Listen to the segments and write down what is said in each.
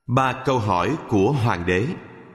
Ba câu hỏi của hoàng đế.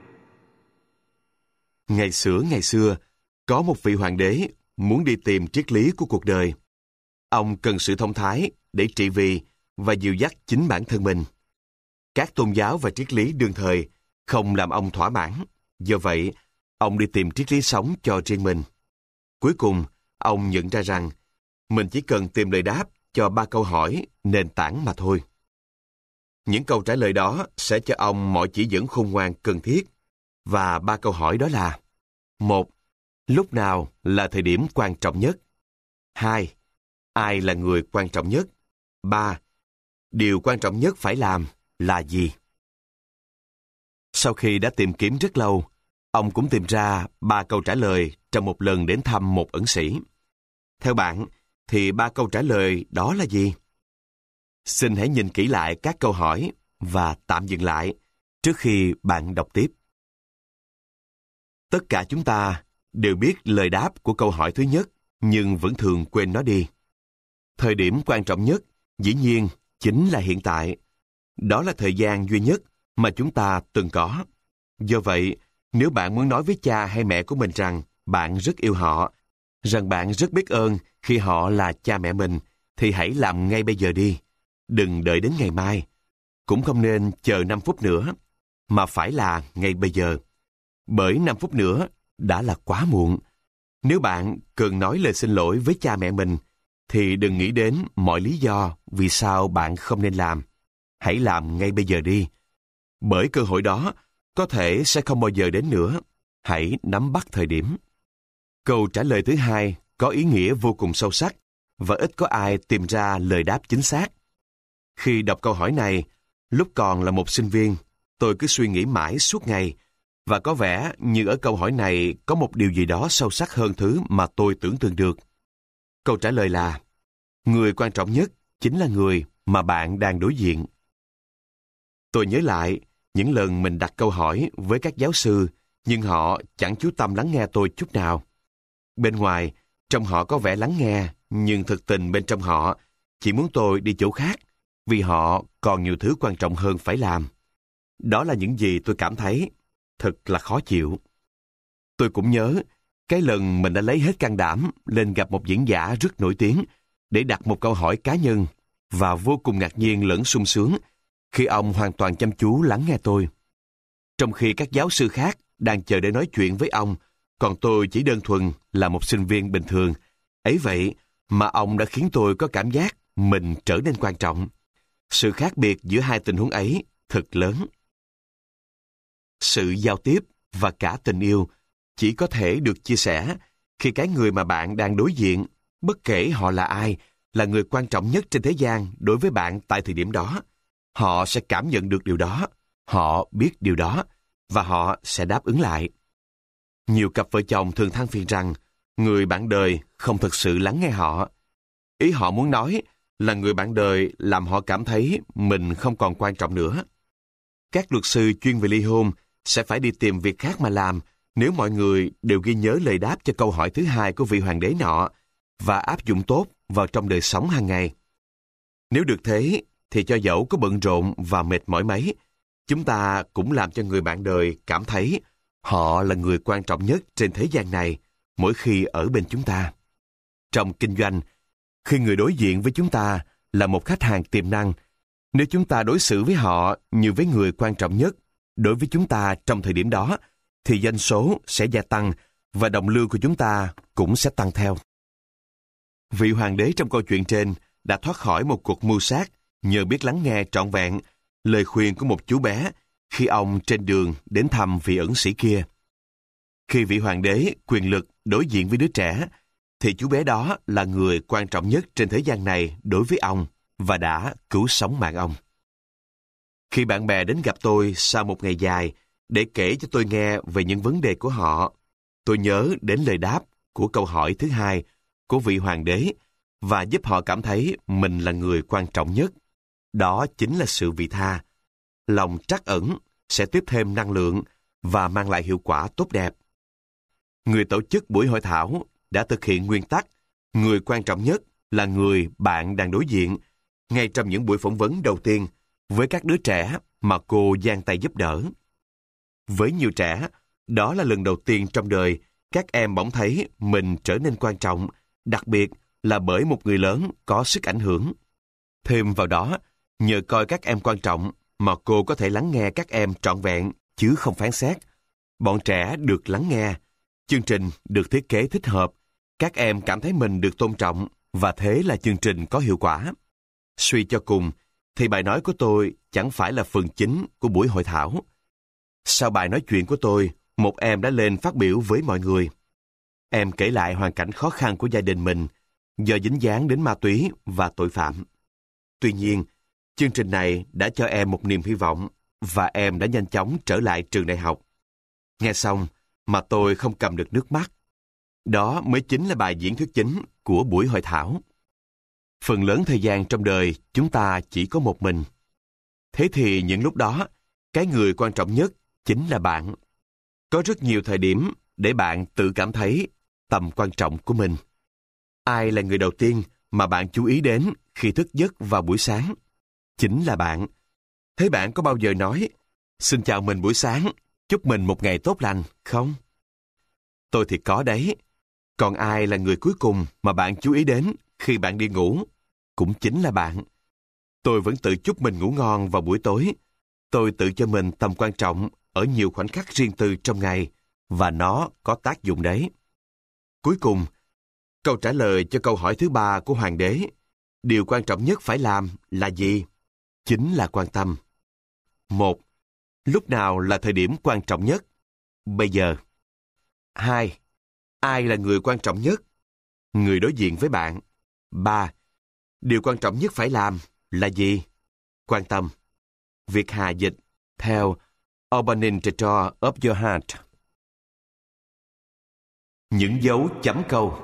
Ngày xưa, có một vị hoàng đế muốn đi tìm triết lý của cuộc đời. Ông cần sự thông thái để trị vì và dìu dắt chính bản thân mình. Các tôn giáo và triết lý đương thời không làm ông thỏa mãn. Do vậy, ông đi tìm triết lý sống cho riêng mình. Cuối cùng, ông nhận ra rằng mình chỉ cần tìm lời đáp cho 3 câu hỏi nền tảng mà thôi. Những câu trả lời đó sẽ cho ông mọi chỉ dẫn khôn ngoan cần thiết. Và 3 câu hỏi đó là: 1. Lúc nào là thời điểm quan trọng nhất? 2. Ai là người quan trọng nhất? 3. Điều quan trọng nhất phải làm là gì? Sau khi đã tìm kiếm rất lâu, ông cũng tìm ra 3 câu trả lời trong một lần đến thăm một ẩn sĩ. Theo bạn, thì 3 câu trả lời đó là gì? Xin hãy nhìn kỹ lại các câu hỏi và tạm dừng lại trước khi bạn đọc tiếp. Tất cả chúng ta đều biết lời đáp của câu hỏi thứ nhất, nhưng vẫn thường quên nó đi. Thời điểm quan trọng nhất, dĩ nhiên, chính là hiện tại. Đó là thời gian duy nhất mà chúng ta từng có. Do vậy, nếu bạn muốn nói với cha hay mẹ của mình rằng bạn rất yêu họ, rằng bạn rất biết ơn khi họ là cha mẹ mình, thì hãy làm ngay bây giờ đi. Đừng đợi đến ngày mai. Cũng không nên chờ 5 phút nữa, mà phải là ngay bây giờ. Bởi 5 phút nữa đã là quá muộn. Nếu bạn cần nói lời xin lỗi với cha mẹ mình, thì đừng nghĩ đến mọi lý do vì sao bạn không nên làm. Hãy làm ngay bây giờ đi. Bởi cơ hội đó có thể sẽ không bao giờ đến nữa. Hãy nắm bắt thời điểm. Câu trả lời thứ hai có ý nghĩa vô cùng sâu sắc và ít có ai tìm ra lời đáp chính xác. Khi đọc câu hỏi này, lúc còn là một sinh viên, tôi cứ suy nghĩ mãi suốt ngày, và có vẻ như ở câu hỏi này có một điều gì đó sâu sắc hơn thứ mà tôi tưởng tượng được. Câu trả lời là: người quan trọng nhất chính là người mà bạn đang đối diện. Tôi nhớ lại những lần mình đặt câu hỏi với các giáo sư, nhưng họ chẳng chú tâm lắng nghe tôi chút nào. Bên ngoài, trông họ có vẻ lắng nghe, nhưng thực tình bên trong họ chỉ muốn tôi đi chỗ khác, vì họ còn nhiều thứ quan trọng hơn phải làm. Đó là những gì tôi cảm thấy. Thật là khó chịu. Tôi cũng nhớ cái lần mình đã lấy hết can đảm lên gặp một diễn giả rất nổi tiếng để đặt một câu hỏi cá nhân, và vô cùng ngạc nhiên lẫn sung sướng khi ông hoàn toàn chăm chú lắng nghe tôi. Trong khi các giáo sư khác đang chờ để nói chuyện với ông, còn tôi chỉ đơn thuần là một sinh viên bình thường. Ấy vậy mà ông đã khiến tôi có cảm giác mình trở nên quan trọng. Sự khác biệt giữa hai tình huống ấy thật lớn. Sự giao tiếp và cả tình yêu chỉ có thể được chia sẻ khi cái người mà bạn đang đối diện, bất kể họ là ai, là người quan trọng nhất trên thế gian đối với bạn tại thời điểm đó. Họ sẽ cảm nhận được điều đó, họ biết điều đó, và họ sẽ đáp ứng lại. Nhiều cặp vợ chồng thường than phiền rằng người bạn đời không thực sự lắng nghe họ. Ý họ muốn nói là người bạn đời làm họ cảm thấy mình không còn quan trọng nữa. Các luật sư chuyên về ly hôn sẽ phải đi tìm việc khác mà làm nếu mọi người đều ghi nhớ lời đáp cho câu hỏi thứ hai của vị hoàng đế nọ và áp dụng tốt vào trong đời sống hàng ngày. Nếu được thế, thì cho dẫu có bận rộn và mệt mỏi mấy, chúng ta cũng làm cho người bạn đời cảm thấy họ là người quan trọng nhất trên thế gian này mỗi khi ở bên chúng ta. Trong kinh doanh, khi người đối diện với chúng ta là một khách hàng tiềm năng, nếu chúng ta đối xử với họ như với người quan trọng nhất đối với chúng ta trong thời điểm đó, thì doanh số sẽ gia tăng và đồng lương của chúng ta cũng sẽ tăng theo. Vị hoàng đế trong câu chuyện trên đã thoát khỏi một cuộc mưu sát nhờ biết lắng nghe trọn vẹn lời khuyên của một chú bé khi ông trên đường đến thăm vị ẩn sĩ kia. Khi vị hoàng đế quyền lực đối diện với đứa trẻ, thì chú bé đó là người quan trọng nhất trên thế gian này đối với ông và đã cứu sống mạng ông. Khi bạn bè đến gặp tôi sau một ngày dài để kể cho tôi nghe về những vấn đề của họ, tôi nhớ đến lời đáp của câu hỏi thứ hai của vị hoàng đế và giúp họ cảm thấy mình là người quan trọng nhất. Đó chính là sự vị tha. Lòng trắc ẩn sẽ tiếp thêm năng lượng và mang lại hiệu quả tốt đẹp. Người tổ chức buổi hội thảo đã thực hiện nguyên tắc người quan trọng nhất là người bạn đang đối diện ngay trong những buổi phỏng vấn đầu tiên với các đứa trẻ mà cô giang tay giúp đỡ. Với nhiều trẻ, đó là lần đầu tiên trong đời các em bỗng thấy mình trở nên quan trọng, đặc biệt là bởi một người lớn có sức ảnh hưởng. Thêm vào đó, nhờ coi các em quan trọng mà cô có thể lắng nghe các em trọn vẹn chứ không phán xét. Bọn trẻ được lắng nghe, chương trình được thiết kế thích hợp, các em cảm thấy mình được tôn trọng và thế là chương trình có hiệu quả. Suy cho cùng, thì bài nói của tôi chẳng phải là phần chính của buổi hội thảo. Sau bài nói chuyện của tôi, một em đã lên phát biểu với mọi người. Em kể lại hoàn cảnh khó khăn của gia đình mình do dính dáng đến ma túy và tội phạm. Tuy nhiên, chương trình này đã cho em một niềm hy vọng và em đã nhanh chóng trở lại trường đại học. Nghe xong mà tôi không cầm được nước mắt. Đó mới chính là bài diễn thuyết chính của buổi hội thảo. Phần lớn thời gian trong đời chúng ta chỉ có một mình. Thế thì những lúc đó, cái người quan trọng nhất chính là bạn. Có rất nhiều thời điểm để bạn tự cảm thấy tầm quan trọng của mình. Ai là người đầu tiên mà bạn chú ý đến khi thức giấc vào buổi sáng? Chính là bạn. Thế bạn có bao giờ nói, xin chào mình buổi sáng, chúc mình một ngày tốt lành, không? Tôi thì có đấy. Còn ai là người cuối cùng mà bạn chú ý đến khi bạn đi ngủ? Cũng chính là bạn. Tôi vẫn tự chúc mình ngủ ngon vào buổi tối. Tôi tự cho mình tầm quan trọng ở nhiều khoảnh khắc riêng tư trong ngày, và nó có tác dụng đấy. Cuối cùng, câu trả lời cho câu hỏi thứ 3 của Hoàng đế, điều quan trọng nhất phải làm là gì? Chính là quan tâm. 1. Lúc nào là thời điểm quan trọng nhất? Bây giờ. 2. Ai là người quan trọng nhất? Người đối diện với bạn. 3. Điều quan trọng nhất phải làm là gì? Quan tâm. Việt Hà dịch theo Opening the Door of Your Heart. Những dấu chấm câu.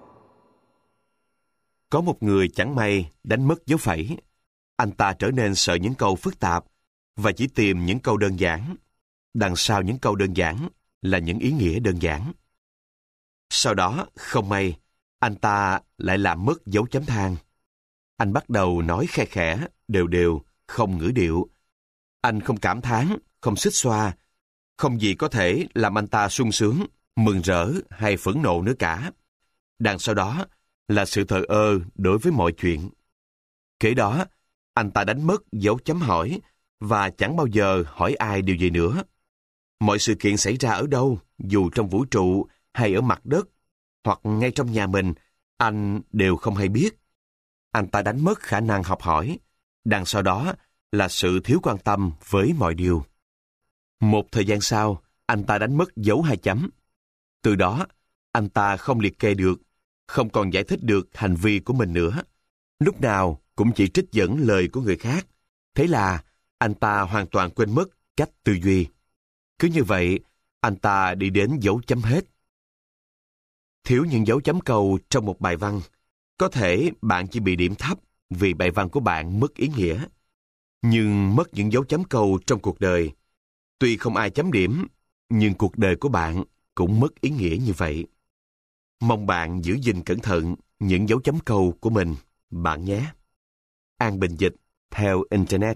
Có một người chẳng may đánh mất dấu phẩy. Anh ta trở nên sợ những câu phức tạp và chỉ tìm những câu đơn giản. Đằng sau những câu đơn giản là những ý nghĩa đơn giản. Sau đó, không may, anh ta lại làm mất dấu chấm than. Anh bắt đầu nói khe khẽ, đều đều, không ngữ điệu. Anh không cảm thán, không xích xoa, không gì có thể làm anh ta sung sướng, mừng rỡ hay phẫn nộ nữa cả. Đằng sau đó là sự thờ ơ đối với mọi chuyện. Kế đó, anh ta đánh mất dấu chấm hỏi và chẳng bao giờ hỏi ai điều gì nữa. Mọi sự kiện xảy ra ở đâu, dù trong vũ trụ hay ở mặt đất, hoặc ngay trong nhà mình, anh đều không hay biết. Anh ta đánh mất khả năng học hỏi. Đằng sau đó là sự thiếu quan tâm với mọi điều. Một thời gian sau, anh ta đánh mất dấu 2 chấm. Từ đó, anh ta không liệt kê được, không còn giải thích được hành vi của mình nữa. Lúc nào cũng chỉ trích dẫn lời của người khác. Thế là anh ta hoàn toàn quên mất cách tư duy. Cứ như vậy, anh ta đi đến dấu chấm hết. Thiếu những dấu chấm câu trong một bài văn, có thể bạn chỉ bị điểm thấp vì bài văn của bạn mất ý nghĩa. Nhưng mất những dấu chấm câu trong cuộc đời, tuy không ai chấm điểm, nhưng cuộc đời của bạn cũng mất ý nghĩa như vậy. Mong bạn giữ gìn cẩn thận những dấu chấm câu của mình, bạn nhé. An Bình dịch theo Internet.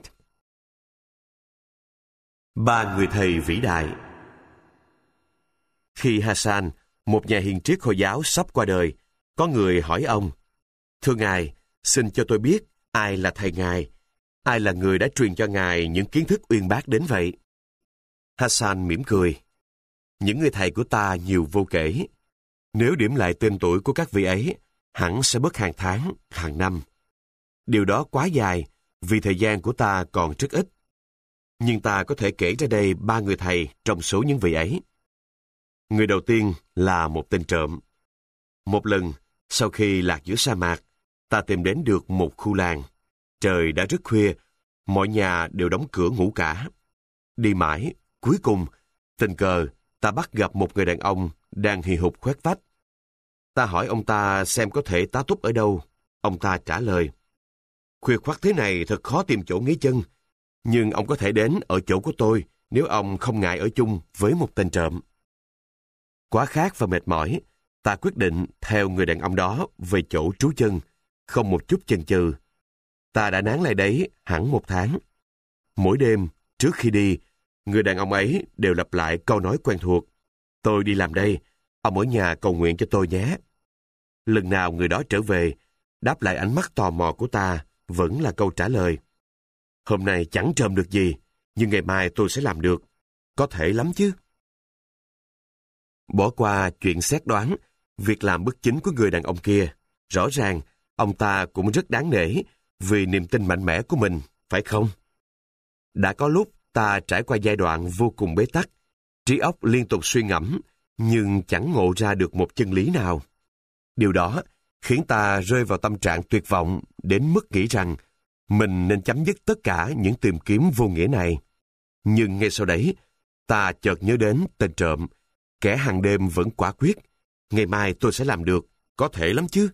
3 người thầy vĩ đại. Khi Hassan, một nhà hiền triết Hồi giáo sắp qua đời, có người hỏi ông, thưa Ngài, xin cho tôi biết ai là thầy Ngài, ai là người đã truyền cho Ngài những kiến thức uyên bác đến vậy? Hassan mỉm cười. Những người thầy của ta nhiều vô kể. Nếu điểm lại tên tuổi của các vị ấy, hẳn sẽ mất hàng tháng, hàng năm. Điều đó quá dài, vì thời gian của ta còn rất ít. Nhưng ta có thể kể ra đây 3 người thầy trong số những vị ấy. Người đầu tiên là một tên trộm. Một lần, sau khi lạc giữa sa mạc, ta tìm đến được một khu làng. Trời đã rất khuya, mọi nhà đều đóng cửa ngủ cả. Đi mãi, cuối cùng, tình cờ, ta bắt gặp một người đàn ông đang hì hục khoét vách. Ta hỏi ông ta xem có thể tá túc ở đâu. Ông ta trả lời, khuya khoắt thế này thật khó tìm chỗ nghỉ chân, nhưng ông có thể đến ở chỗ của tôi nếu ông không ngại ở chung với một tên trộm. Quá khát và mệt mỏi, ta quyết định theo người đàn ông đó về chỗ trú chân, không một chút chần chừ. Ta đã nán lại đấy hẳn 1 tháng. Mỗi đêm, trước khi đi, người đàn ông ấy đều lặp lại câu nói quen thuộc. Tôi đi làm đây, ông ở nhà cầu nguyện cho tôi nhé. Lần nào người đó trở về, đáp lại ánh mắt tò mò của ta vẫn là câu trả lời. Hôm nay chẳng trộm được gì, nhưng ngày mai tôi sẽ làm được. Có thể lắm chứ. Bỏ qua chuyện xét đoán, việc làm bất chính của người đàn ông kia, rõ ràng ông ta cũng rất đáng nể vì niềm tin mạnh mẽ của mình, phải không? Đã có lúc ta trải qua giai đoạn vô cùng bế tắc, trí óc liên tục suy ngẫm, nhưng chẳng ngộ ra được một chân lý nào. Điều đó khiến ta rơi vào tâm trạng tuyệt vọng đến mức nghĩ rằng mình nên chấm dứt tất cả những tìm kiếm vô nghĩa này. Nhưng ngay sau đấy, ta chợt nhớ đến tên trộm, kẻ hàng đêm vẫn quả quyết. Ngày mai tôi sẽ làm được, có thể lắm chứ.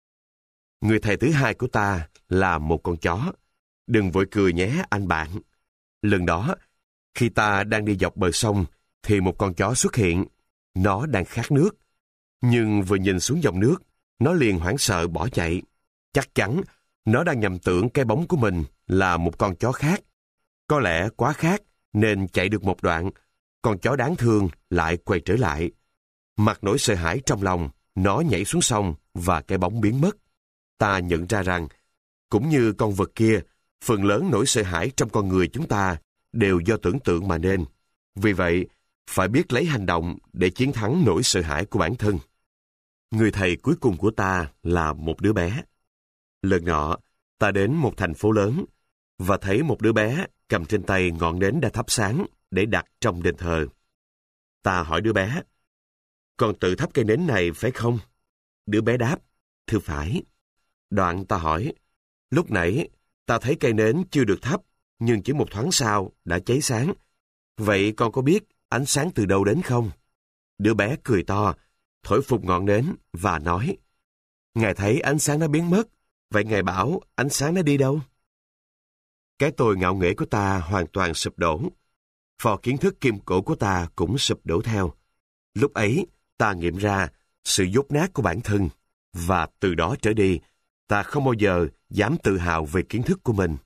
Người thầy thứ hai của ta là một con chó. Đừng vội cười nhé anh bạn. Lần đó, khi ta đang đi dọc bờ sông, thì một con chó xuất hiện. Nó đang khát nước. Nhưng vừa nhìn xuống dòng nước, nó liền hoảng sợ bỏ chạy. Chắc chắn, nó đang nhầm tưởng cái bóng của mình là một con chó khác. Có lẽ quá khát nên chạy được một đoạn, con chó đáng thương lại quay trở lại. Mặc nỗi sợ hãi trong lòng, nó nhảy xuống sông và cái bóng biến mất. Ta nhận ra rằng, cũng như con vật kia, phần lớn nỗi sợ hãi trong con người chúng ta đều do tưởng tượng mà nên. Vì vậy, phải biết lấy hành động để chiến thắng nỗi sợ hãi của bản thân. Người thầy cuối cùng của ta là một đứa bé. Lần nọ, ta đến một thành phố lớn và thấy một đứa bé cầm trên tay ngọn nến đã thắp sáng để đặt trong đền thờ. Ta hỏi đứa bé, con tự thắp cây nến này phải không? Đứa bé đáp, thưa phải. Đoạn ta hỏi, lúc nãy ta thấy cây nến chưa được thắp, nhưng chỉ một thoáng sau đã cháy sáng. Vậy con có biết ánh sáng từ đâu đến không? Đứa bé cười to, thổi phụt ngọn nến và nói, Ngài thấy ánh sáng nó biến mất, vậy Ngài bảo ánh sáng nó đi đâu? Cái tôi ngạo nghễ của ta hoàn toàn sụp đổ. Phò kiến thức kim cổ của ta cũng sụp đổ theo. Lúc ấy, ta nghiệm ra sự dốt nát của bản thân, và từ đó trở đi, ta không bao giờ dám tự hào về kiến thức của mình.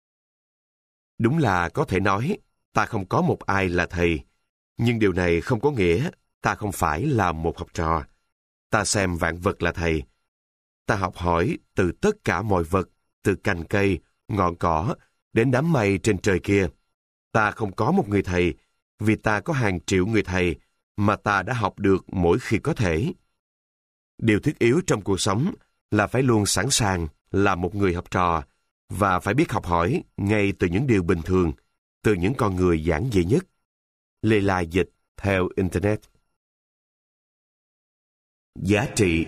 Đúng là có thể nói, ta không có một ai là thầy, nhưng điều này không có nghĩa ta không phải là một học trò. Ta xem vạn vật là thầy. Ta học hỏi từ tất cả mọi vật, từ cành cây, ngọn cỏ, đến đám mây trên trời kia. Ta không có một người thầy, vì ta có hàng triệu người thầy mà ta đã học được mỗi khi có thể. Điều thiết yếu trong cuộc sống là phải luôn sẵn sàng là một người học trò và phải biết học hỏi ngay từ những điều bình thường, từ những con người giản dị nhất. Lê Lai dịch theo Internet. Giá trị.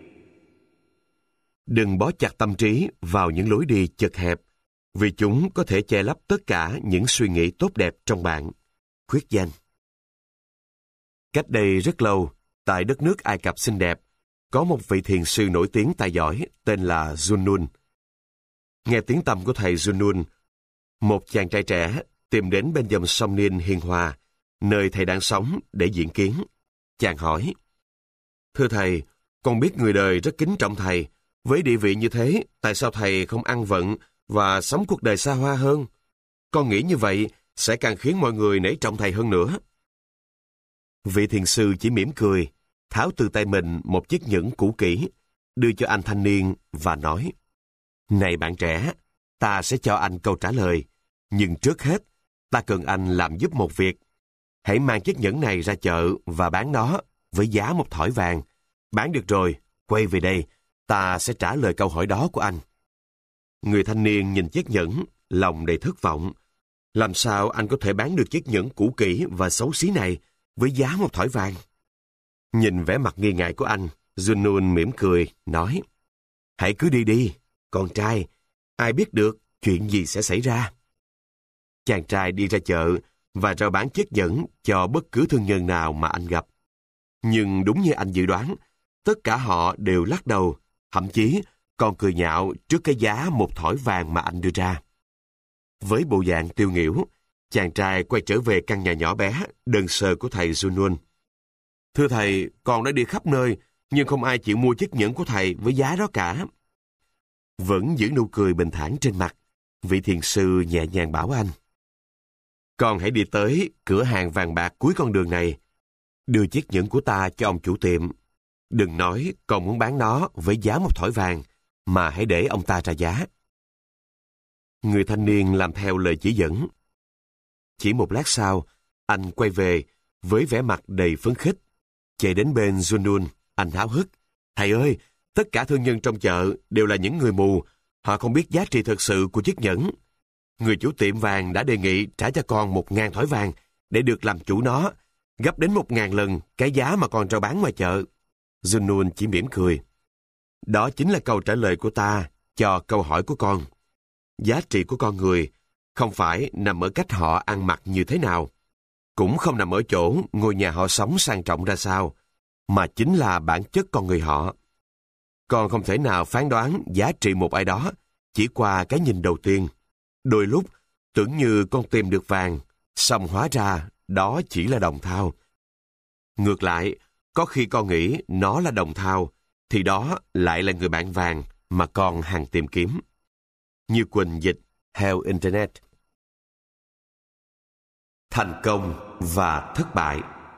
Đừng bó chặt tâm trí vào những lối đi chật hẹp, vì chúng có thể che lấp tất cả những suy nghĩ tốt đẹp trong bạn. Khuyết danh. Cách đây rất lâu, tại đất nước Ai Cập xinh đẹp, có một vị thiền sư nổi tiếng tài giỏi tên là Junun. Nghe tiếng tăm của thầy Junun, một chàng trai trẻ tìm đến bên dòng sông Nin hiền hòa, nơi thầy đang sống để diễn kiến. Chàng hỏi, thưa thầy, con biết người đời rất kính trọng thầy. Với địa vị như thế, tại sao thầy không ăn vận và sống cuộc đời xa hoa hơn? Con nghĩ như vậy sẽ càng khiến mọi người nể trọng thầy hơn nữa. Vị thiền sư chỉ mỉm cười, tháo từ tay mình một chiếc nhẫn cũ kỹ, đưa cho anh thanh niên và nói, này bạn trẻ, ta sẽ cho anh câu trả lời, nhưng trước hết, ta cần anh làm giúp một việc. Hãy mang chiếc nhẫn này ra chợ và bán nó với giá một thỏi vàng. Bán được rồi, quay về đây, ta sẽ trả lời câu hỏi đó của anh. Người thanh niên nhìn chiếc nhẫn, lòng đầy thất vọng. Làm sao anh có thể bán được chiếc nhẫn cũ kỹ và xấu xí này với giá một thỏi vàng? Nhìn vẻ mặt nghi ngại của anh, Junun mỉm cười, nói, hãy cứ đi đi, con trai, ai biết được chuyện gì sẽ xảy ra. Chàng trai đi ra chợ và rao bán chiếc nhẫn cho bất cứ thương nhân nào mà anh gặp. Nhưng đúng như anh dự đoán, tất cả họ đều lắc đầu, thậm chí còn cười nhạo trước cái giá một thỏi vàng mà anh đưa ra. Với bộ dạng tiêu nghỉu, chàng trai quay trở về căn nhà nhỏ bé, đơn sơ của thầy Junun. Thưa thầy, con đã đi khắp nơi, nhưng không ai chịu mua chiếc nhẫn của thầy với giá đó cả. Vẫn giữ nụ cười bình thản trên mặt, vị thiền sư nhẹ nhàng bảo anh. Con hãy đi tới cửa hàng vàng bạc cuối con đường này. Đưa chiếc nhẫn của ta cho ông chủ tiệm. Đừng nói con muốn bán nó với giá một thỏi vàng, mà hãy để ông ta ra giá. Người thanh niên làm theo lời chỉ dẫn. Chỉ một lát sau, anh quay về với vẻ mặt đầy phấn khích. Chạy đến bên Junun, anh háo hức. Thầy ơi, tất cả thương nhân trong chợ đều là những người mù. Họ không biết giá trị thật sự của chiếc nhẫn. Người chủ tiệm vàng đã đề nghị trả cho con 1.000 thỏi vàng để được làm chủ nó, gấp đến 1.000 lần cái giá mà con rao bán ngoài chợ. Junun chỉ mỉm cười. Đó chính là câu trả lời của ta cho câu hỏi của con. Giá trị của con người không phải nằm ở cách họ ăn mặc như thế nào, cũng không nằm ở chỗ ngôi nhà họ sống sang trọng ra sao, mà chính là bản chất con người họ. Con không thể nào phán đoán giá trị một ai đó chỉ qua cái nhìn đầu tiên. Đôi lúc tưởng như con tìm được vàng, song hóa ra đó chỉ là đồng thau. Ngược lại, có khi con nghĩ nó là đồng thau, thì đó lại là người bạn vàng mà con hằng tìm kiếm. Như Quỳnh dịch theo Internet. Thành công và thất bại.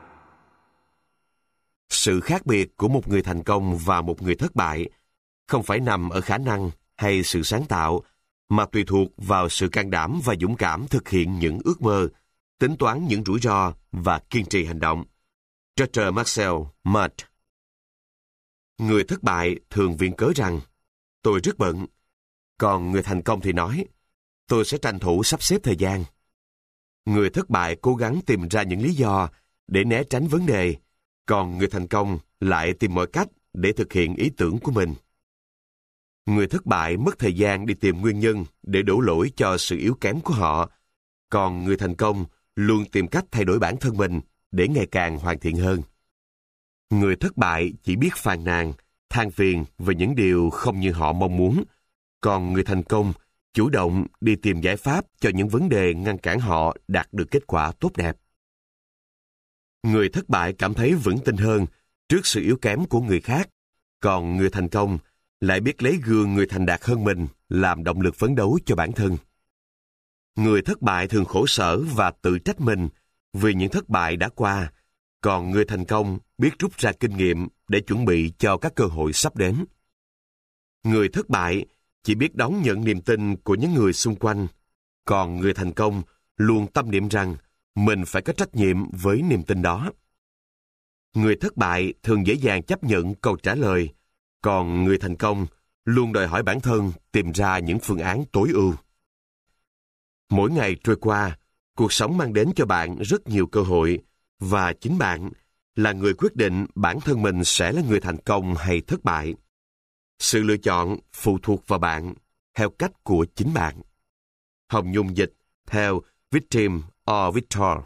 Sự khác biệt của một người thành công và một người thất bại không phải nằm ở khả năng hay sự sáng tạo, mà tùy thuộc vào sự can đảm và dũng cảm thực hiện những ước mơ, tính toán những rủi ro và kiên trì hành động. George Marcel Mott. Người thất bại thường viện cớ rằng tôi rất bận, còn người thành công thì nói tôi sẽ tranh thủ sắp xếp thời gian. Người thất bại cố gắng tìm ra những lý do để né tránh vấn đề, còn người thành công lại tìm mọi cách để thực hiện ý tưởng của mình. Người thất bại mất thời gian đi tìm nguyên nhân để đổ lỗi cho sự yếu kém của họ, còn người thành công luôn tìm cách thay đổi bản thân mình để ngày càng hoàn thiện hơn. Người thất bại chỉ biết phàn nàn, than phiền về những điều không như họ mong muốn, còn người thành công chủ động đi tìm giải pháp cho những vấn đề ngăn cản họ đạt được kết quả tốt đẹp. Người thất bại cảm thấy vững tin hơn trước sự yếu kém của người khác, còn người thành công lại biết lấy gương người thành đạt hơn mình làm động lực phấn đấu cho bản thân. Người thất bại thường khổ sở và tự trách mình vì những thất bại đã qua, còn người thành công biết rút ra kinh nghiệm để chuẩn bị cho các cơ hội sắp đến. Người thất bại chỉ biết đón nhận niềm tin của những người xung quanh, còn người thành công luôn tâm niệm rằng mình phải có trách nhiệm với niềm tin đó. Người thất bại thường dễ dàng chấp nhận câu trả lời, còn người thành công luôn đòi hỏi bản thân tìm ra những phương án tối ưu. Mỗi ngày trôi qua, cuộc sống mang đến cho bạn rất nhiều cơ hội, và chính bạn là người quyết định bản thân mình sẽ là người thành công hay thất bại. Sự lựa chọn phụ thuộc vào bạn, theo cách của chính bạn. Hồng Nhung dịch theo Victim or Victor.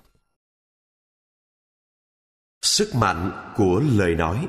Sức mạnh của lời nói.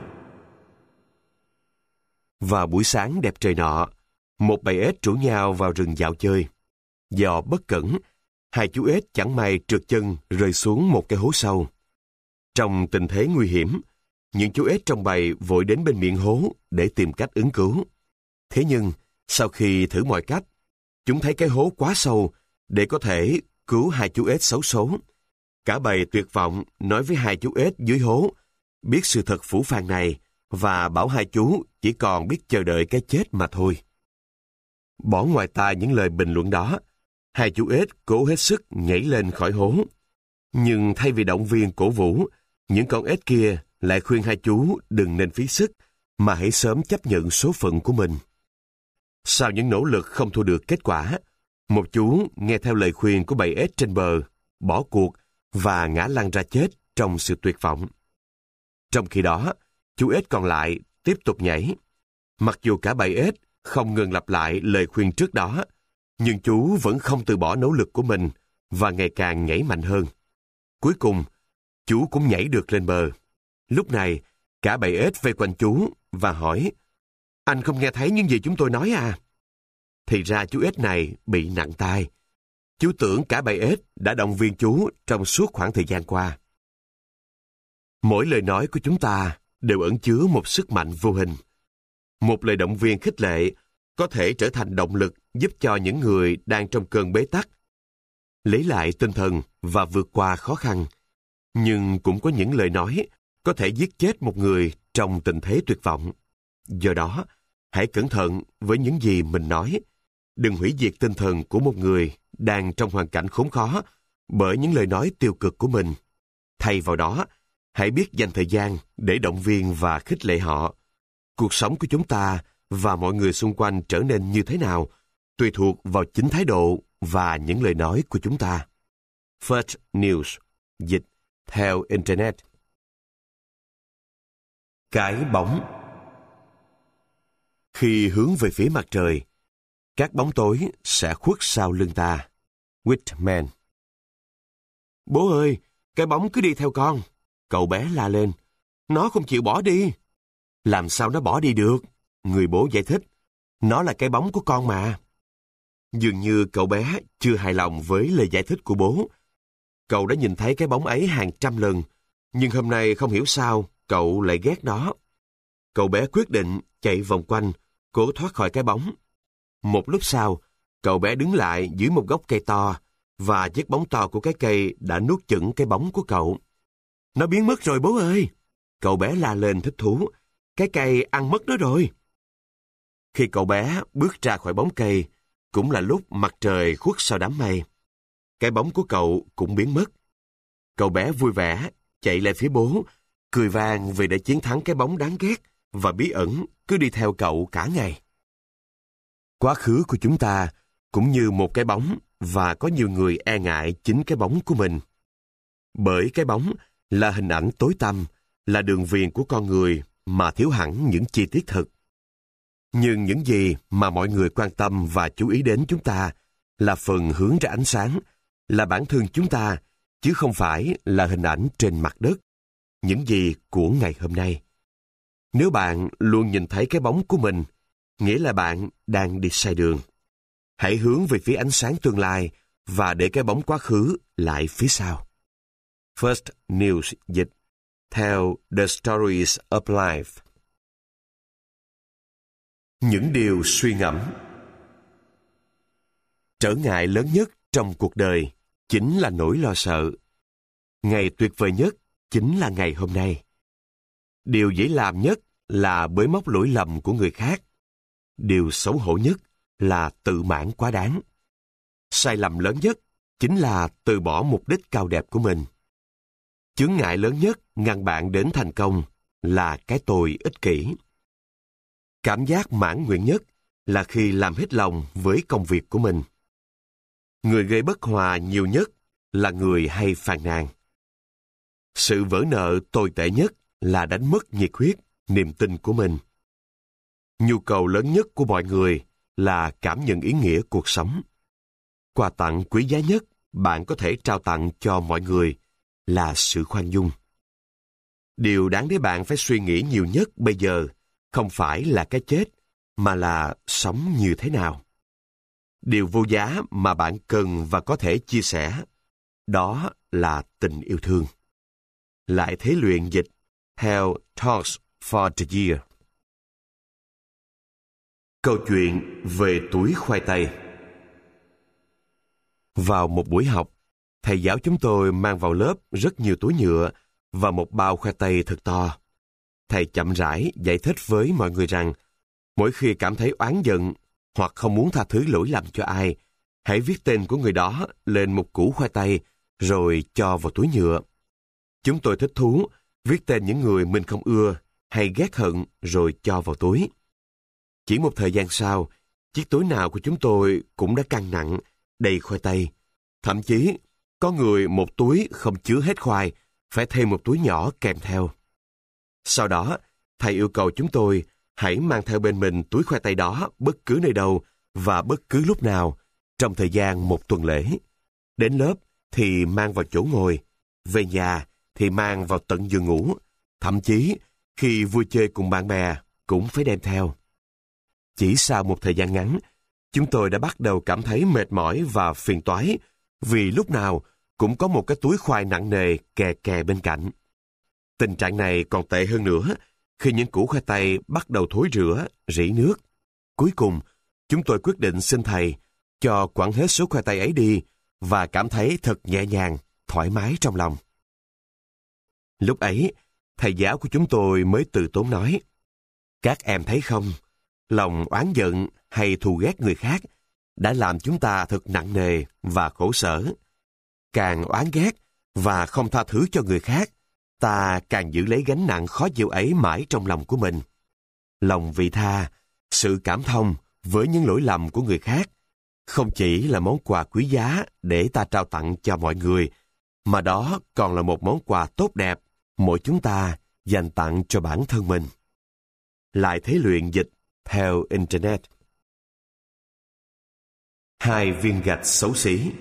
Vào buổi sáng đẹp trời nọ, một bầy ếch rủ nhau vào rừng dạo chơi. Do bất cẩn, hai chú ếch chẳng may trượt chân rơi xuống một cái hố sâu. Trong tình thế nguy hiểm, những chú ếch trong bầy vội đến bên miệng hố để tìm cách ứng cứu. Thế nhưng, sau khi thử mọi cách, chúng thấy cái hố quá sâu để có thể cứu hai chú ếch xấu số. Cả bầy tuyệt vọng nói với hai chú ếch dưới hố biết sự thật phũ phàng này và bảo hai chú chỉ còn biết chờ đợi cái chết mà thôi. Bỏ ngoài tai những lời bình luận đó, hai chú ếch cố hết sức nhảy lên khỏi hố. Nhưng thay vì động viên cổ vũ, những con ếch kia lại khuyên hai chú đừng nên phí sức, mà hãy sớm chấp nhận số phận của mình. Sau những nỗ lực không thu được kết quả, một chú nghe theo lời khuyên của bầy ếch trên bờ, bỏ cuộc và ngã lăn ra chết trong sự tuyệt vọng. Trong khi đó, chú ếch còn lại tiếp tục nhảy. Mặc dù cả bầy ếch không ngừng lặp lại lời khuyên trước đó, nhưng chú vẫn không từ bỏ nỗ lực của mình và ngày càng nhảy mạnh hơn. Cuối cùng, chú cũng nhảy được lên bờ. Lúc này, cả bầy ếch vây quanh chú và hỏi: "Anh không nghe thấy những gì chúng tôi nói à?" Thì ra chú ếch này bị nặng tai. Chú tưởng cả bầy ếch đã động viên chú trong suốt khoảng thời gian qua. Mỗi lời nói của chúng ta đều ẩn chứa một sức mạnh vô hình. Một lời động viên khích lệ có thể trở thành động lực giúp cho những người đang trong cơn bế tắc. lấy lại tinh thần và vượt qua khó khăn. Nhưng cũng có những lời nói có thể giết chết một người trong tình thế tuyệt vọng. Do đó, hãy cẩn thận với những gì mình nói. Đừng hủy diệt tinh thần của một người đang trong hoàn cảnh khốn khó bởi những lời nói tiêu cực của mình. Thay vào đó, hãy biết dành thời gian để động viên và khích lệ họ. Cuộc sống của chúng ta và mọi người xung quanh trở nên như thế nào tùy thuộc vào chính thái độ và những lời nói của chúng ta. First News, dịch theo Internet. Cái bóng. Khi hướng về phía mặt trời, các bóng tối sẽ khuất sau lưng ta. Whitman. Bố ơi, cái bóng cứ đi theo con. Cậu bé la lên. Nó không chịu bỏ đi. Làm sao nó bỏ đi được? Người bố giải thích. Nó là cái bóng của con mà. Dường như cậu bé chưa hài lòng với lời giải thích của bố. Cậu đã nhìn thấy cái bóng ấy hàng trăm lần, nhưng hôm nay không hiểu sao cậu lại ghét nó. Cậu bé quyết định chạy vòng quanh, cố thoát khỏi cái bóng. Một lúc sau, cậu bé đứng lại dưới một gốc cây to, và chiếc bóng to của cái cây đã nuốt chửng cái bóng của cậu. Nó biến mất rồi bố ơi! Cậu bé la lên thích thú. Cái cây ăn mất nó rồi. Khi cậu bé bước ra khỏi bóng cây, cũng là lúc mặt trời khuất sau đám mây. Cái bóng của cậu cũng biến mất. Cậu bé vui vẻ, chạy lại phía bố, cười vang vì đã chiến thắng cái bóng đáng ghét và bí ẩn cứ đi theo cậu cả ngày. Quá khứ của chúng ta cũng như một cái bóng và có nhiều người e ngại chính cái bóng của mình. Bởi cái bóng là hình ảnh tối tăm, là đường viền của con người mà thiếu hẳn những chi tiết thực. Nhưng những gì mà mọi người quan tâm và chú ý đến chúng ta là phần hướng ra ánh sáng, là bản thân chúng ta, chứ không phải là hình ảnh trên mặt đất, những gì của ngày hôm nay. Nếu bạn luôn nhìn thấy cái bóng của mình, nghĩa là bạn đang đi sai đường. Hãy hướng về phía ánh sáng tương lai và để cái bóng quá khứ lại phía sau. First News dịch theo The Stories of Life. Những điều suy ngẫm. Trở ngại lớn nhất trong cuộc đời chính là nỗi lo sợ. Ngày tuyệt vời nhất chính là ngày hôm nay. Điều dễ làm nhất là bới móc lỗi lầm của người khác. Điều xấu hổ nhất là tự mãn quá đáng. Sai lầm lớn nhất chính là từ bỏ mục đích cao đẹp của mình. Chướng ngại lớn nhất ngăn bạn đến thành công là cái tôi ích kỷ. Cảm giác mãn nguyện nhất là khi làm hết lòng với công việc của mình. Người gây bất hòa nhiều nhất là người hay phàn nàn. Sự vỡ nợ tồi tệ nhất là đánh mất nhiệt huyết, niềm tin của mình. Nhu cầu lớn nhất của mọi người là cảm nhận ý nghĩa cuộc sống. Quà tặng quý giá nhất bạn có thể trao tặng cho mọi người là sự khoan dung. Điều đáng để bạn phải suy nghĩ nhiều nhất bây giờ không phải là cái chết, mà là sống như thế nào. Điều vô giá mà bạn cần và có thể chia sẻ, đó là tình yêu thương. Lại Thế Luyện dịch theo Talks for the Year. Câu chuyện về túi khoai tây. Vào một buổi học, thầy giáo chúng tôi mang vào lớp rất nhiều túi nhựa và một bao khoai tây thật to. Thầy chậm rãi giải thích với mọi người rằng, mỗi khi cảm thấy oán giận hoặc không muốn tha thứ lỗi lầm cho ai, hãy viết tên của người đó lên một củ khoai tây rồi cho vào túi nhựa. Chúng tôi thích thú viết tên những người mình không ưa hay ghét hận rồi cho vào túi. Chỉ một thời gian sau, chiếc túi nào của chúng tôi cũng đã căng nặng, đầy khoai tây. Thậm chí, có người một túi không chứa hết khoai, phải thêm một túi nhỏ kèm theo. Sau đó, thầy yêu cầu chúng tôi hãy mang theo bên mình túi khoai tây đó bất cứ nơi đâu và bất cứ lúc nào, trong thời gian một tuần lễ. Đến lớp thì mang vào chỗ ngồi, về nhà thì mang vào tận giường ngủ, thậm chí khi vui chơi cùng bạn bè cũng phải đem theo. Chỉ sau một thời gian ngắn, chúng tôi đã bắt đầu cảm thấy mệt mỏi và phiền toái vì lúc nào cũng có một cái túi khoai nặng nề kè kè bên cạnh. Tình trạng này còn tệ hơn nữa khi những củ khoai tây bắt đầu thối rữa, rỉ nước. Cuối cùng, chúng tôi quyết định xin thầy cho quẳng hết số khoai tây ấy đi và cảm thấy thật nhẹ nhàng, thoải mái trong lòng. Lúc ấy, thầy giáo của chúng tôi mới từ tốn nói, các em thấy không, lòng oán giận hay thù ghét người khác đã làm chúng ta thật nặng nề và khổ sở. Càng oán ghét và không tha thứ cho người khác, ta càng giữ lấy gánh nặng khó chịu ấy mãi trong lòng của mình. Lòng vị tha, sự cảm thông với những lỗi lầm của người khác không chỉ là món quà quý giá để ta trao tặng cho mọi người, mà đó còn là một món quà tốt đẹp mỗi chúng ta dành tặng cho bản thân mình. Lại Thế Luyện dịch theo Internet. 2 viên gạch xấu xí.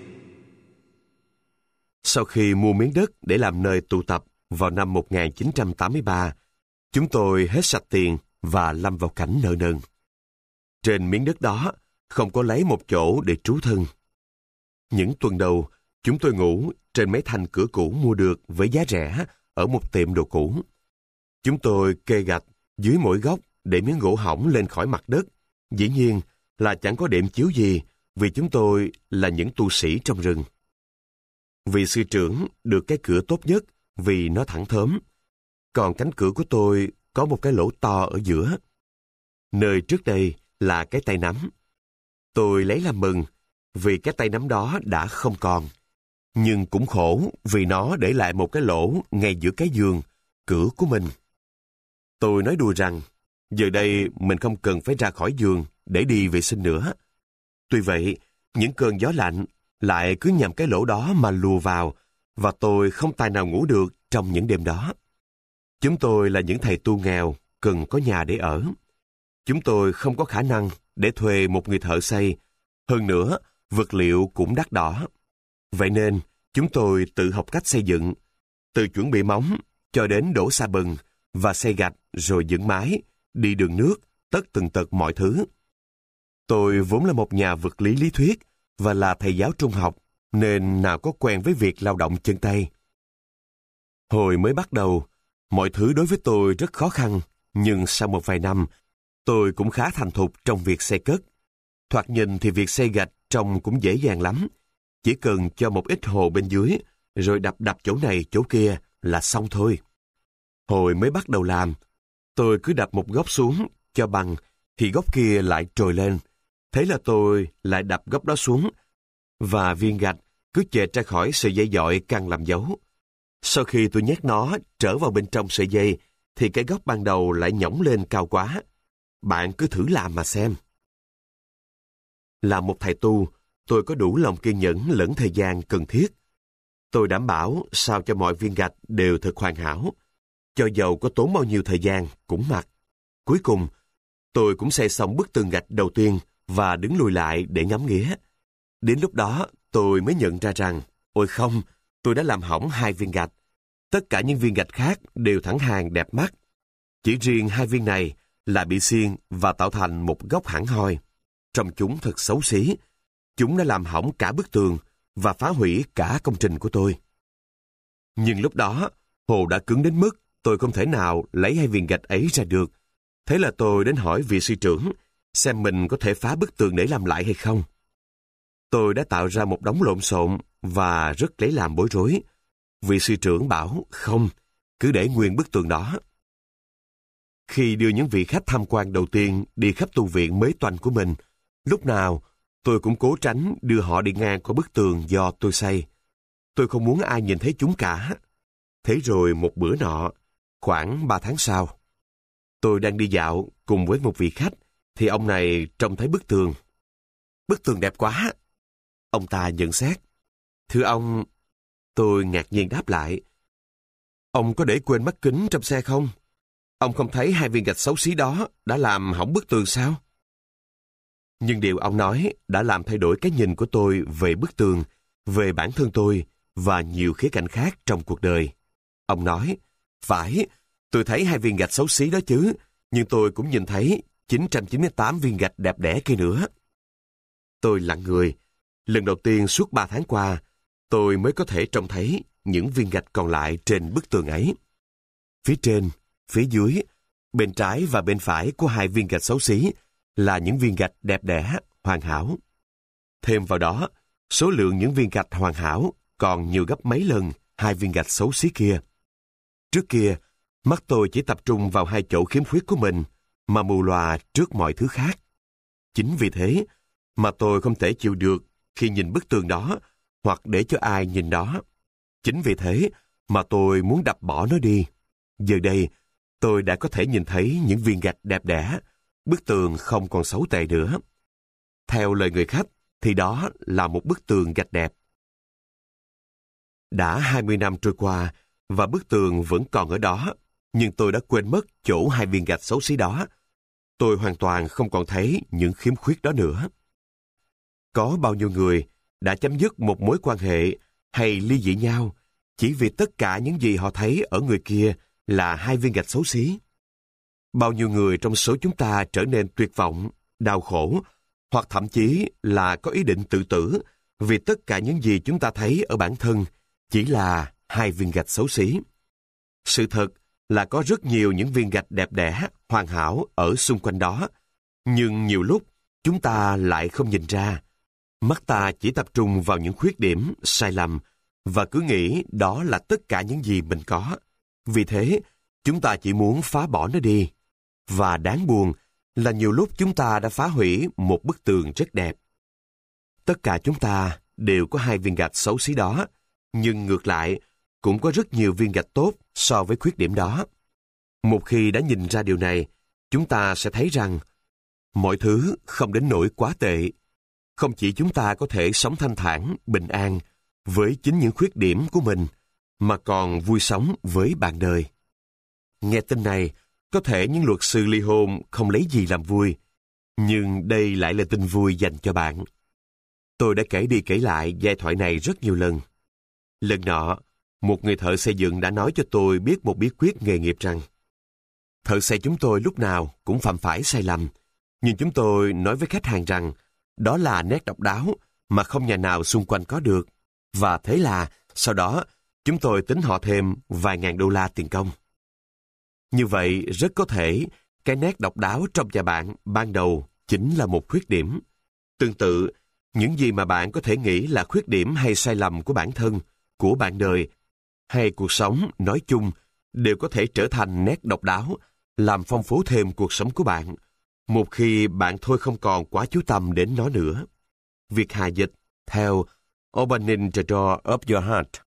Sau khi mua miếng đất để làm nơi tụ tập vào năm 1983, chúng tôi hết sạch tiền và lâm vào cảnh nợ nần. Trên miếng đất đó không có lấy một chỗ để trú thân. Những tuần đầu, chúng tôi ngủ trên mấy thanh cửa cũ mua được với giá rẻ ở một tiệm đồ cũ. Chúng tôi kê gạch dưới mỗi góc để miếng gỗ hỏng lên khỏi mặt đất. Dĩ nhiên là chẳng có đệm chiếu gì vì chúng tôi là những tu sĩ trong rừng. Vị sư trưởng được cái cửa tốt nhất vì nó thẳng thớm. Còn cánh cửa của tôi có một cái lỗ to ở giữa. Nơi trước đây là cái tay nắm. Tôi lấy làm mừng vì cái tay nắm đó đã không còn. Nhưng cũng khổ vì nó để lại một cái lỗ ngay giữa cái giường, cửa của mình. Tôi nói đùa rằng giờ đây mình không cần phải ra khỏi giường để đi vệ sinh nữa. Tuy vậy, những cơn gió lạnh lại cứ nhằm cái lỗ đó mà lùa vào, và tôi không tài nào ngủ được trong những đêm đó. Chúng tôi là những thầy tu nghèo, cần có nhà để ở. Chúng tôi không có khả năng để thuê một người thợ xây. Hơn nữa, vật liệu cũng đắt đỏ. Vậy nên, chúng tôi tự học cách xây dựng, từ chuẩn bị móng cho đến đổ sa bần và xây gạch rồi dựng mái, đi đường nước, tất tần tật mọi thứ. Tôi vốn là một nhà vật lý lý thuyết và là thầy giáo trung học, nên nào có quen với việc lao động chân tay. Hồi mới bắt đầu, mọi thứ đối với tôi rất khó khăn, nhưng sau một vài năm, tôi cũng khá thành thục trong việc xây cất. Thoạt nhìn thì việc xây gạch trông cũng dễ dàng lắm. Chỉ cần cho một ít hồ bên dưới, rồi đập chỗ này chỗ kia là xong thôi. Hồi mới bắt đầu làm, tôi cứ đập một góc xuống cho bằng, thì góc kia lại trồi lên. Thế là tôi lại đập góc đó xuống, và viên gạch cứ chệch ra khỏi sợi dây dọi càng làm dấu. Sau khi tôi nhét nó trở vào bên trong sợi dây, thì cái góc ban đầu lại nhõng lên cao quá. Bạn cứ thử làm mà xem. Là một thầy tu, tôi có đủ lòng kiên nhẫn lẫn thời gian cần thiết. Tôi đảm bảo sao cho mọi viên gạch đều thật hoàn hảo. Cho dầu có tốn bao nhiêu thời gian cũng mặc. Cuối cùng, tôi cũng xây xong bức tường gạch đầu tiên và đứng lùi lại để ngắm nghía. Đến lúc đó, tôi mới nhận ra rằng, ôi không, tôi đã làm hỏng 2 viên gạch. Tất cả những viên gạch khác đều thẳng hàng đẹp mắt. Chỉ riêng 2 viên này là bị xiên và tạo thành một góc hẳn hoi. Trông chúng thật xấu xí. Chúng đã làm hỏng cả bức tường và phá hủy cả công trình của tôi. Nhưng lúc đó, hồ đã cứng đến mức tôi không thể nào lấy 2 viên gạch ấy ra được. Thế là tôi đến hỏi vị sư trưởng xem mình có thể phá bức tường để làm lại hay không. Tôi đã tạo ra một đống lộn xộn và rất lấy làm bối rối. Vị sư trưởng bảo không, cứ để nguyên bức tường đó. Khi đưa những vị khách tham quan đầu tiên đi khắp tu viện mới toanh của mình, lúc nào tôi cũng cố tránh đưa họ đi ngang qua bức tường do tôi xây. Tôi không muốn ai nhìn thấy chúng cả. Thế rồi một bữa nọ, khoảng 3 tháng sau, tôi đang đi dạo cùng với một vị khách, thì ông này trông thấy bức tường. Bức tường đẹp quá! Ông ta nhận xét. Thưa ông, tôi ngạc nhiên đáp lại. Ông có để quên mắt kính trong xe không? Ông không thấy 2 viên gạch xấu xí đó đã làm hỏng bức tường sao? Nhưng điều ông nói đã làm thay đổi cái nhìn của tôi về bức tường, về bản thân tôi và nhiều khía cạnh khác trong cuộc đời. Ông nói, phải, tôi thấy 2 viên gạch xấu xí đó chứ, nhưng tôi cũng nhìn thấy 998 viên gạch đẹp đẽ kia nữa. Tôi lặng người. Lần đầu tiên suốt 3 tháng qua, tôi mới có thể trông thấy những viên gạch còn lại trên bức tường ấy. Phía trên, phía dưới, bên trái và bên phải của 2 viên gạch xấu xí là những viên gạch đẹp đẽ, hoàn hảo. Thêm vào đó, số lượng những viên gạch hoàn hảo còn nhiều gấp mấy lần hai viên gạch xấu xí kia. Trước kia, mắt tôi chỉ tập trung vào hai chỗ khiếm khuyết của mình, mà mù lòa trước mọi thứ khác. Chính vì thế mà tôi không thể chịu được khi nhìn bức tường đó, hoặc để cho ai nhìn đó. Chính vì thế mà tôi muốn đập bỏ nó đi. Giờ đây, tôi đã có thể nhìn thấy những viên gạch đẹp đẽ, bức tường không còn xấu tệ nữa. Theo lời người khách, thì đó là một bức tường gạch đẹp. Đã 20 năm trôi qua, và bức tường vẫn còn ở đó, nhưng tôi đã quên mất chỗ hai viên gạch xấu xí đó. Tôi hoàn toàn không còn thấy những khiếm khuyết đó nữa. Có bao nhiêu người đã chấm dứt một mối quan hệ hay ly dị nhau chỉ vì tất cả những gì họ thấy ở người kia là hai viên gạch xấu xí. Bao nhiêu người trong số chúng ta trở nên tuyệt vọng, đau khổ, hoặc thậm chí là có ý định tự tử vì tất cả những gì chúng ta thấy ở bản thân chỉ là hai viên gạch xấu xí. Sự thật là có rất nhiều những viên gạch đẹp đẽ, hoàn hảo ở xung quanh đó, nhưng nhiều lúc chúng ta lại không nhìn ra. Mắt ta chỉ tập trung vào những khuyết điểm, sai lầm, và cứ nghĩ đó là tất cả những gì mình có. Vì thế, chúng ta chỉ muốn phá bỏ nó đi. Và đáng buồn là nhiều lúc chúng ta đã phá hủy một bức tường rất đẹp. Tất cả chúng ta đều có hai viên gạch xấu xí đó, nhưng ngược lại, cũng có rất nhiều viên gạch tốt so với khuyết điểm đó. Một khi đã nhìn ra điều này, chúng ta sẽ thấy rằng mọi thứ không đến nỗi quá tệ. Không chỉ chúng ta có thể sống thanh thản, bình an với chính những khuyết điểm của mình, mà còn vui sống với bạn đời. Nghe tin này, có thể những luật sư ly hôn không lấy gì làm vui, nhưng đây lại là tin vui dành cho bạn. Tôi đã kể đi kể lại giai thoại này rất nhiều lần. Lần nọ, một người thợ xây dựng đã nói cho tôi biết một bí quyết nghề nghiệp rằng thợ xây chúng tôi lúc nào cũng phạm phải sai lầm, nhưng chúng tôi nói với khách hàng rằng đó là nét độc đáo mà không nhà nào xung quanh có được, và thế là sau đó chúng tôi tính họ thêm vài ngàn đô la tiền công. Như vậy, rất có thể cái nét độc đáo trong nhà bạn ban đầu chính là một khuyết điểm. Tương tự, những gì mà bạn có thể nghĩ là khuyết điểm hay sai lầm của bản thân, của bạn đời, hay cuộc sống nói chung đều có thể trở thành nét độc đáo, làm phong phú thêm cuộc sống của bạn, một khi bạn thôi không còn quá chú tâm đến nó nữa. Việc hạ dịch theo Opening the Door of Your Heart.